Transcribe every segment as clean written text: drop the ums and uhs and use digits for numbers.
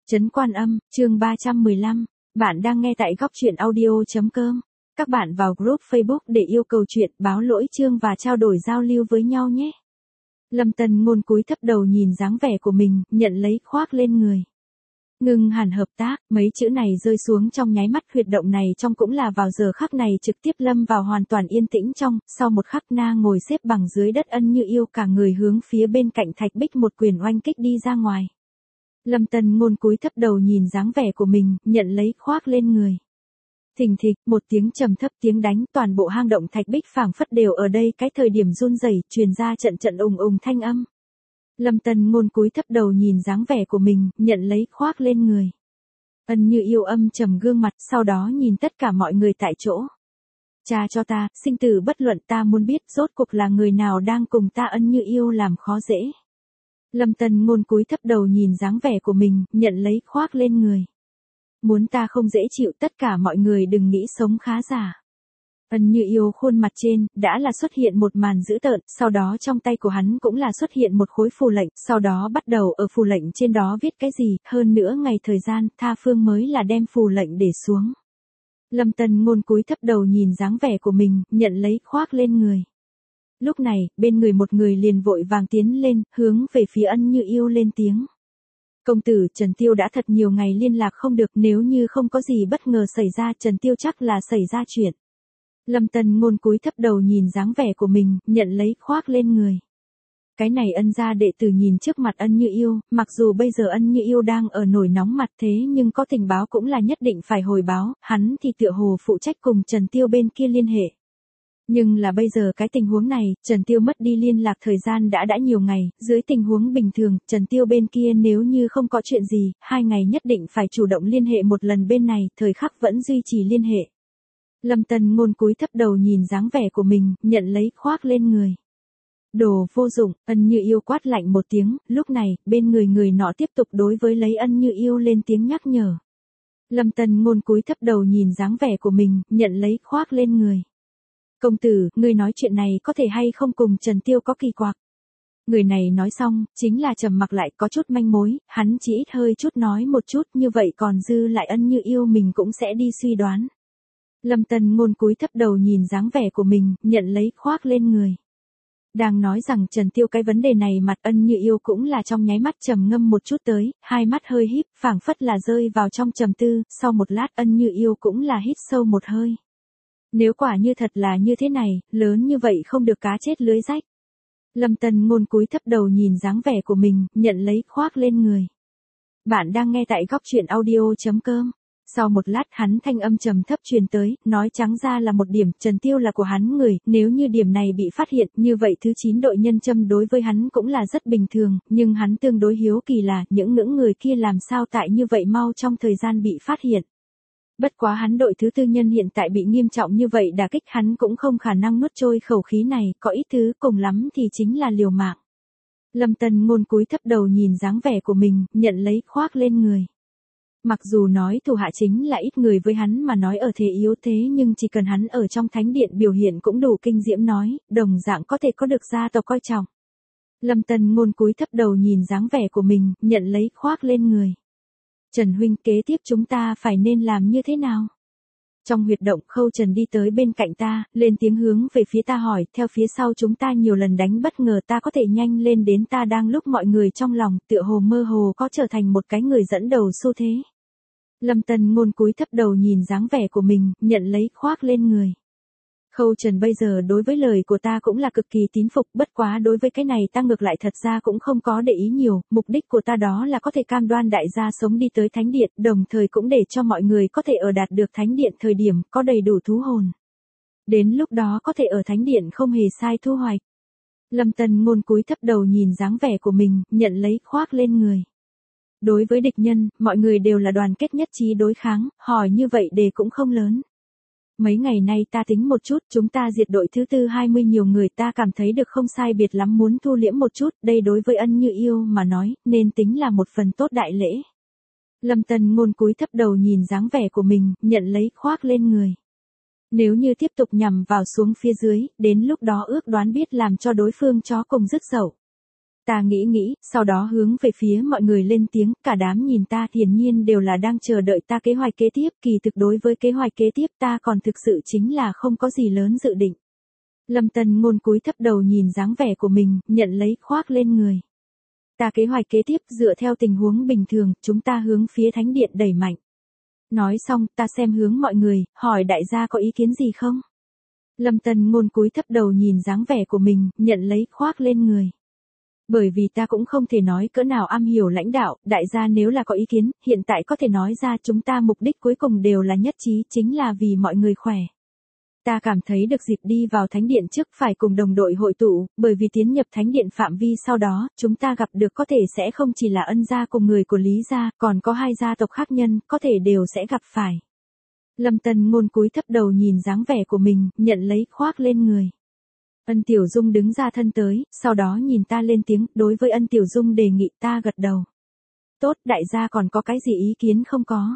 Trấn Quan Âm, chương 315. Bạn đang nghe tại góc truyện audio.com. Các bạn vào group Facebook để yêu cầu chuyện, báo lỗi chương và trao đổi giao lưu với nhau nhé. Lâm Tân Ngôn cúi thấp đầu nhìn dáng vẻ của mình, nhận lấy khoác lên người. Ngưng hẳn hợp tác, mấy chữ này rơi xuống trong nháy mắt, huyệt động này trong cũng là vào giờ khắc này trực tiếp lâm vào hoàn toàn yên tĩnh trong, sau một khắc Na ngồi xếp bằng dưới đất Ân Như Yêu cả người hướng phía bên cạnh thạch bích một quyền oanh kích đi ra ngoài. Lâm Tân Ngôn cúi thấp đầu nhìn dáng vẻ của mình, nhận lấy khoác lên người. Thình thịch, một tiếng trầm thấp tiếng đánh, toàn bộ hang động thạch bích phảng phất đều ở đây cái thời điểm run rẩy, truyền ra trận trận ùng ùng thanh âm. Lâm Tân Ngôn cúi thấp đầu nhìn dáng vẻ của mình, nhận lấy khoác lên người. Ân Như Yêu âm trầm gương mặt, sau đó nhìn tất cả mọi người tại chỗ. Cha cho ta, sinh tử bất luận, ta muốn biết rốt cuộc là người nào đang cùng ta Ân Như Yêu làm khó dễ. Lâm Tân Ngôn cúi thấp đầu nhìn dáng vẻ của mình, nhận lấy khoác lên người. Muốn ta không dễ chịu, tất cả mọi người đừng nghĩ sống khá giả. Ân Như Yêu khuôn mặt trên, đã là xuất hiện một màn dữ tợn, sau đó trong tay của hắn cũng là xuất hiện một khối phù lệnh, sau đó bắt đầu ở phù lệnh trên đó viết cái gì, hơn nữa ngày thời gian, tha phương mới là đem phù lệnh để xuống. Lâm Tân Ngôn cúi thấp đầu nhìn dáng vẻ của mình, nhận lấy khoác lên người. Lúc này, bên người một người liền vội vàng tiến lên, hướng về phía Ân Như Yêu lên tiếng. Công tử, Trần Tiêu đã thật nhiều ngày liên lạc không được, nếu như không có gì bất ngờ xảy ra, Trần Tiêu chắc là xảy ra chuyện. Lâm Tân Ngôn cúi thấp đầu nhìn dáng vẻ của mình, nhận lấy khoác lên người. Cái này Ân gia đệ tử nhìn trước mặt Ân Như Yêu, mặc dù bây giờ Ân Như Yêu đang ở nổi nóng mặt thế nhưng có tình báo cũng là nhất định phải hồi báo, hắn thì tựa hồ phụ trách cùng Trần Tiêu bên kia liên hệ. Nhưng là bây giờ cái tình huống này, Trần Tiêu mất đi liên lạc thời gian đã nhiều ngày, dưới tình huống bình thường, Trần Tiêu bên kia nếu như không có chuyện gì, 2 ngày nhất định phải chủ động liên hệ một lần bên này, thời khắc vẫn duy trì liên hệ. Lâm Tân Ngôn cúi thấp đầu nhìn dáng vẻ của mình, nhận lấy khoác lên người. Đồ vô dụng, Ân Như Yêu quát lạnh một tiếng, lúc này, bên người nọ tiếp tục đối với lấy Ân Như Yêu lên tiếng nhắc nhở. Lâm Tân Ngôn cúi thấp đầu nhìn dáng vẻ của mình, nhận lấy khoác lên người. Công tử, ngươi nói chuyện này có thể hay không cùng Trần Tiêu có kỳ quặc. Người này nói xong, chính là trầm mặc lại, có chút manh mối, hắn chỉ ít hơi chút nói một chút, như vậy còn dư lại Ân Như Yêu mình cũng sẽ đi suy đoán. Lâm Tân Ngôn cúi thấp đầu nhìn dáng vẻ của mình, nhận lấy khoác lên người. Đang nói rằng Trần Tiêu cái vấn đề này mặt Ân Như Yêu cũng là trong nháy mắt trầm ngâm một chút tới, hai mắt hơi híp, phảng phất là rơi vào trong trầm tư, sau một lát Ân Như Yêu cũng là hít sâu một hơi. Nếu quả như thật là như thế này, lớn như vậy không được cá chết lưới rách. Lâm Tân Ngôn cúi thấp đầu nhìn dáng vẻ của mình, nhận lấy khoác lên người. Bạn đang nghe tại góc truyện audio.com. Sau một lát hắn thanh âm trầm thấp truyền tới, nói trắng ra là một điểm, Trần Tiêu là của hắn người, nếu như điểm này bị phát hiện, như vậy thứ 9 đội nhân châm đối với hắn cũng là rất bình thường, nhưng hắn tương đối hiếu kỳ là, những ngưỡng người kia làm sao tại như vậy mau trong thời gian bị phát hiện. Bất quá hắn đội thứ tư nhân hiện tại bị nghiêm trọng như vậy đả kích hắn cũng không khả năng nuốt trôi khẩu khí này, có ít thứ cùng lắm thì chính là liều mạng. Lâm Tân Ngôn cúi thấp đầu nhìn dáng vẻ của mình, nhận lấy khoác lên người. Mặc dù nói thủ hạ chính là ít người với hắn mà nói ở thế yếu thế nhưng chỉ cần hắn ở trong thánh điện biểu hiện cũng đủ kinh diễm nói, đồng dạng có thể có được gia tộc coi trọng. Lâm Tân Ngôn cúi thấp đầu nhìn dáng vẻ của mình, nhận lấy khoác lên người. Trần huynh, kế tiếp chúng ta phải nên làm như thế nào? Trong huyệt động Khâu Trần đi tới bên cạnh ta, lên tiếng hướng về phía ta hỏi, theo phía sau chúng ta nhiều lần đánh bất ngờ ta có thể nhanh lên đến ta đang lúc mọi người trong lòng tựa hồ mơ hồ có trở thành một cái người dẫn đầu xu thế. Lâm Tân Ngôn cúi thấp đầu nhìn dáng vẻ của mình, nhận lấy khoác lên người. Khâu Trần bây giờ đối với lời của ta cũng là cực kỳ tín phục, bất quá đối với cái này ta ngược lại thật ra cũng không có để ý nhiều, mục đích của ta đó là có thể cam đoan đại gia sống đi tới thánh điện, đồng thời cũng để cho mọi người có thể ở đạt được thánh điện thời điểm có đầy đủ thú hồn. Đến lúc đó có thể ở thánh điện không hề sai thu hoạch. Lâm Tân Ngôn cúi thấp đầu nhìn dáng vẻ của mình, nhận lấy khoác lên người. Đối với địch nhân, mọi người đều là đoàn kết nhất trí đối kháng, hỏi như vậy đề cũng không lớn. Mấy ngày nay ta tính một chút, chúng ta diệt đội thứ tư 20 nhiều người ta cảm thấy được không sai biệt lắm muốn thu liễm một chút, đây đối với Ân Như Yêu mà nói, nên tính là một phần tốt đại lễ. Lâm Tân Ngôn cúi thấp đầu nhìn dáng vẻ của mình, nhận lấy khoác lên người. Nếu như tiếp tục nhằm vào xuống phía dưới, đến lúc đó ước đoán biết làm cho đối phương chó cùng rứt dậu. Ta nghĩ, sau đó hướng về phía mọi người lên tiếng, cả đám nhìn ta hiển nhiên đều là đang chờ đợi ta kế hoạch kế tiếp, kỳ thực đối với kế hoạch kế tiếp ta còn thực sự chính là không có gì lớn dự định. Lâm Tân Ngôn cúi thấp đầu nhìn dáng vẻ của mình, nhận lấy khoác lên người. Ta kế hoạch kế tiếp dựa theo tình huống bình thường, chúng ta hướng phía thánh điện đẩy mạnh. Nói xong, ta xem hướng mọi người, hỏi đại gia có ý kiến gì không? Lâm Tân Ngôn cúi thấp đầu nhìn dáng vẻ của mình, nhận lấy khoác lên người. Bởi vì ta cũng không thể nói cỡ nào am hiểu lãnh đạo, đại gia nếu là có ý kiến, hiện tại có thể nói ra, chúng ta mục đích cuối cùng đều là nhất trí, chính là vì mọi người khỏe. Ta cảm thấy được dịp đi vào thánh điện trước phải cùng đồng đội hội tụ, bởi vì tiến nhập thánh điện phạm vi sau đó, chúng ta gặp được có thể sẽ không chỉ là Ân gia cùng người của Lý gia, còn có hai gia tộc khác nhân, có thể đều sẽ gặp phải. Lâm Tân Ngôn cúi thấp đầu nhìn dáng vẻ của mình, nhận lấy khoác lên người. Ân Tiểu Dung đứng ra thân tới, sau đó nhìn ta lên tiếng, đối với Ân Tiểu Dung đề nghị, ta gật đầu. Tốt, đại gia còn có cái gì ý kiến không có?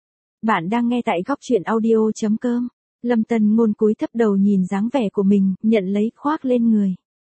Bạn đang nghe tại góc truyện audio.com. Lâm Tân Ngôn cúi thấp đầu nhìn dáng vẻ của mình, nhận lấy khoác lên người.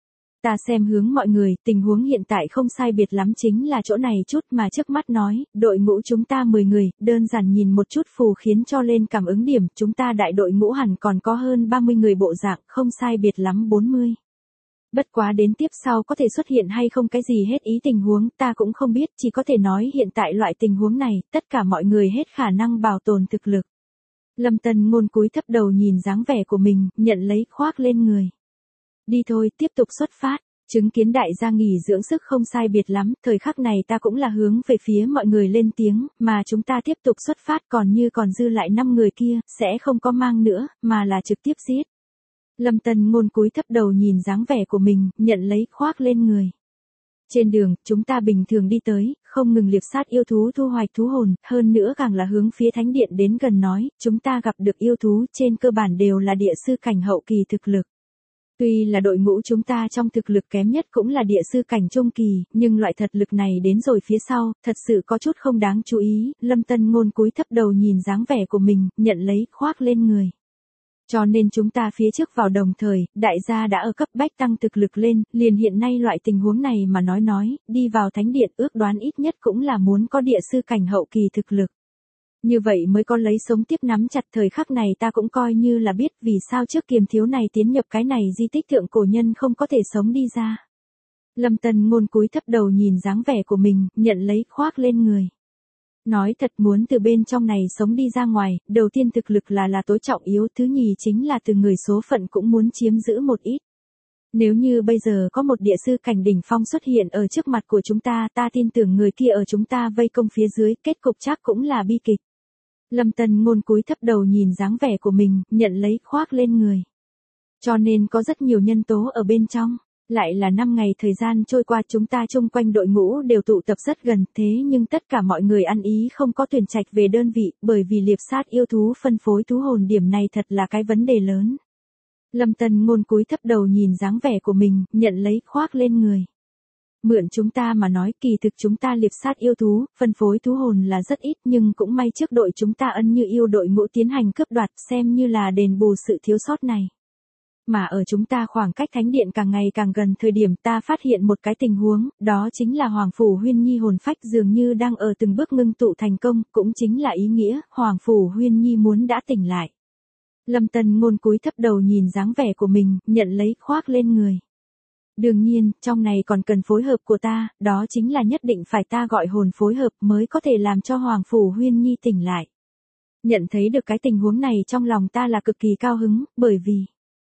Ta xem hướng mọi người, tình huống hiện tại không sai biệt lắm, chính là chỗ này chút mà trước mắt nói, đội ngũ chúng ta 10 người, đơn giản nhìn một chút phù khiến cho lên cảm ứng điểm, chúng ta đại đội ngũ hẳn còn có hơn 30 người bộ dạng, không sai biệt lắm 40. Bất quá đến tiếp sau có thể xuất hiện hay không cái gì hết ý tình huống, ta cũng không biết, chỉ có thể nói hiện tại loại tình huống này, tất cả mọi người hết khả năng bảo tồn thực lực. Lâm Tân Ngôn cúi thấp đầu nhìn dáng vẻ của mình, nhận lấy khoác lên người. Đi thôi, tiếp tục xuất phát. Chứng kiến đại gia nghỉ dưỡng sức không sai biệt lắm, thời khắc này ta cũng là hướng về phía mọi người lên tiếng, mà chúng ta tiếp tục xuất phát, còn như còn dư lại 5 người kia, sẽ không có mang nữa, mà là trực tiếp giết. Lâm Tân Ngôn cúi thấp đầu nhìn dáng vẻ của mình, nhận lấy khoác lên người. Trên đường, chúng ta bình thường đi tới, không ngừng liệp sát yêu thú thu hoạch thú hồn, hơn nữa càng là hướng phía thánh điện đến gần nói, chúng ta gặp được yêu thú trên cơ bản đều là địa sư cảnh hậu kỳ thực lực. Tuy là đội ngũ chúng ta trong thực lực kém nhất cũng là địa sư cảnh trung kỳ, nhưng loại thật lực này đến rồi phía sau, thật sự có chút không đáng chú ý, Lâm Tân Ngôn cúi thấp đầu nhìn dáng vẻ của mình, nhận lấy khoác lên người. Cho nên chúng ta phía trước vào đồng thời, đại gia đã ở cấp bách tăng thực lực lên, liền hiện nay loại tình huống này mà nói, đi vào thánh điện ước đoán ít nhất cũng là muốn có địa sư cảnh hậu kỳ thực lực. Như vậy mới có lấy sống tiếp nắm chặt thời khắc này ta cũng coi như là biết vì sao trước Kiềm Thiếu này tiến nhập cái này di tích thượng cổ nhân không có thể sống đi ra. Lâm Tân Ngôn cúi thấp đầu nhìn dáng vẻ của mình, nhận lấy khoác lên người. Nói thật muốn từ bên trong này sống đi ra ngoài, đầu tiên thực lực là tối trọng yếu, thứ nhì chính là từ người số phận cũng muốn chiếm giữ một ít. Nếu như bây giờ có một địa sư cảnh đỉnh phong xuất hiện ở trước mặt của chúng ta, ta tin tưởng người kia ở chúng ta vây công phía dưới, kết cục chắc cũng là bi kịch. Lâm Tân Ngôn cúi thấp đầu nhìn dáng vẻ của mình, nhận lấy khoác lên người. Cho nên có rất nhiều nhân tố ở bên trong. Lại là 5 ngày thời gian trôi qua, chúng ta chung quanh đội ngũ đều tụ tập rất gần, thế nhưng tất cả mọi người ăn ý không có tuyển trạch về đơn vị, bởi vì liệp sát yêu thú phân phối thú hồn điểm này thật là cái vấn đề lớn. Lâm Tân Ngôn cúi thấp đầu nhìn dáng vẻ của mình, nhận lấy khoác lên người. Mượn chúng ta mà nói, kỳ thực chúng ta liệp sát yêu thú, phân phối thú hồn là rất ít, nhưng cũng may trước đội chúng ta Ân Như Yêu đội ngũ tiến hành cướp đoạt, xem như là đền bù sự thiếu sót này. Mà ở chúng ta khoảng cách thánh điện càng ngày càng gần thời điểm ta phát hiện một cái tình huống, đó chính là Hoàng Phủ Huyên Nhi hồn phách dường như đang ở từng bước ngưng tụ thành công, cũng chính là ý nghĩa, Hoàng Phủ Huyên Nhi muốn đã tỉnh lại. Lâm Tân Ngôn cúi thấp đầu nhìn dáng vẻ của mình, nhận lấy khoác lên người. Đương nhiên, trong này còn cần phối hợp của ta, đó chính là nhất định phải ta gọi hồn phối hợp mới có thể làm cho Hoàng Phủ Huyên Nhi tỉnh lại. Nhận thấy được cái tình huống này trong lòng ta là cực kỳ cao hứng, bởi vì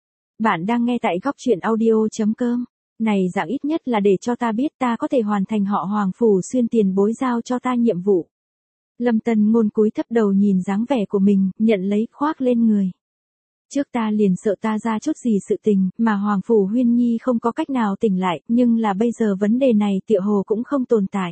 bạn đang nghe tại góc truyện audio.com. Này dạng ít nhất là để cho ta biết ta có thể hoàn thành họ Hoàng Phủ Xuyên tiền bối giao cho ta nhiệm vụ. Lâm Tân Ngôn cúi thấp đầu nhìn dáng vẻ của mình, nhận lấy khoác lên người. Trước ta liền sợ ta ra chút gì sự tình, mà Hoàng Phủ Huyên Nhi không có cách nào tỉnh lại, nhưng là bây giờ vấn đề này tựa hồ cũng không tồn tại.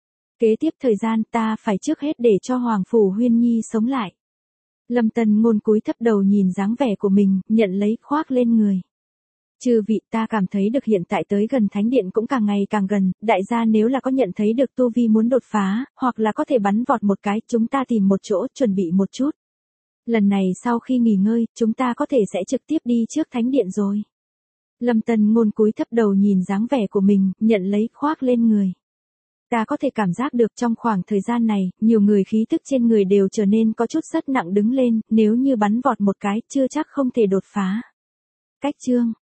Kế tiếp thời gian ta phải trước hết để cho Hoàng Phủ Huyên Nhi sống lại. Lâm Tân Ngôn cúi thấp đầu nhìn dáng vẻ của mình, nhận lấy khoác lên người. Chư vị, ta cảm thấy được hiện tại tới gần thánh điện cũng càng ngày càng gần, đại gia nếu là có nhận thấy được tu vi muốn đột phá, hoặc là có thể bắn vọt một cái, chúng ta tìm một chỗ, chuẩn bị một chút. Lần này sau khi nghỉ ngơi, chúng ta có thể sẽ trực tiếp đi trước thánh điện rồi. Lâm Tân Ngôn cúi thấp đầu nhìn dáng vẻ của mình, nhận lấy khoác lên người. Ta có thể cảm giác được trong khoảng thời gian này, nhiều người khí tức trên người đều trở nên có chút rất nặng đứng lên, nếu như bắn vọt một cái, chưa chắc không thể đột phá. Cách chương